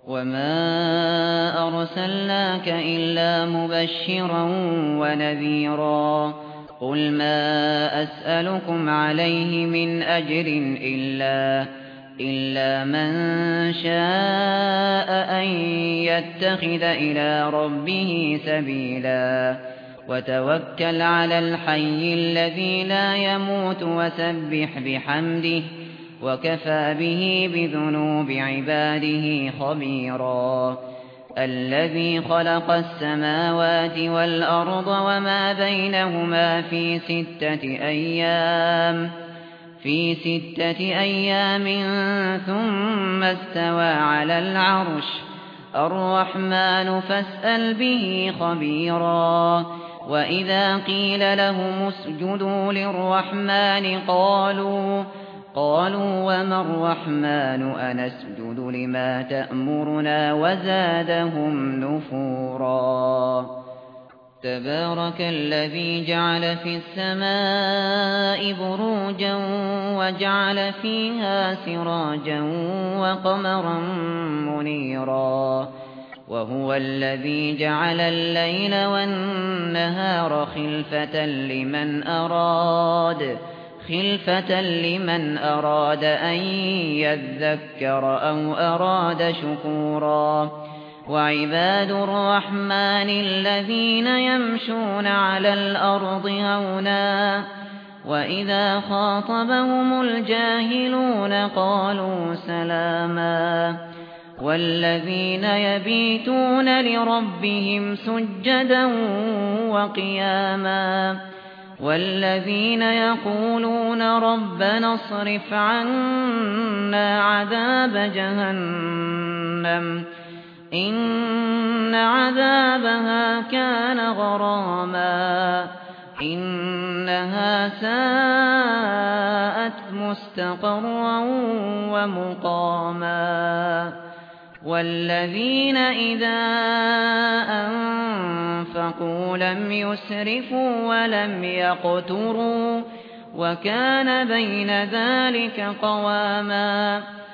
وما أرسلناك إلا مبشرا ونذيرا قل ما أسألكم عليه من أجر إلا من شاء أن يتخذ إلى ربه سبيلا وتوكل على الحي الذي لا يموت وسبح بحمده وكفى به بذنوب عباده خبيرا الذي خلق السماوات والأرض وما بينهما في 6 أيام ثم استوى على العرش الرحمن فاسأل به خبيرا وإذا قيل لهم اسجدوا للرحمن قالوا وما الرحمن أنسجد لما تأمرنا وزادهم نفورا تبارك الذي جعل في السماء بروجا وجعل فيها سراجا وقمرا منيرا وهو الذي جعل الليل والنهار خلفة لمن أراد أن يذكر أو أراد شكورا وعباد الرحمن الذين يمشون على الأرض هونا وإذا خاطبهم الجاهلون قالوا سلاما والذين يبيتون لربهم سجدا وقياما والذين يقولون ربنا اصرف عنا عذاب جهنم إن عذابها كان غراما إنها ساءت مستقرا ومقاما والذين إذا أنفقوا لم يسرفوا ولم يقتروا وكان بين ذلك قواما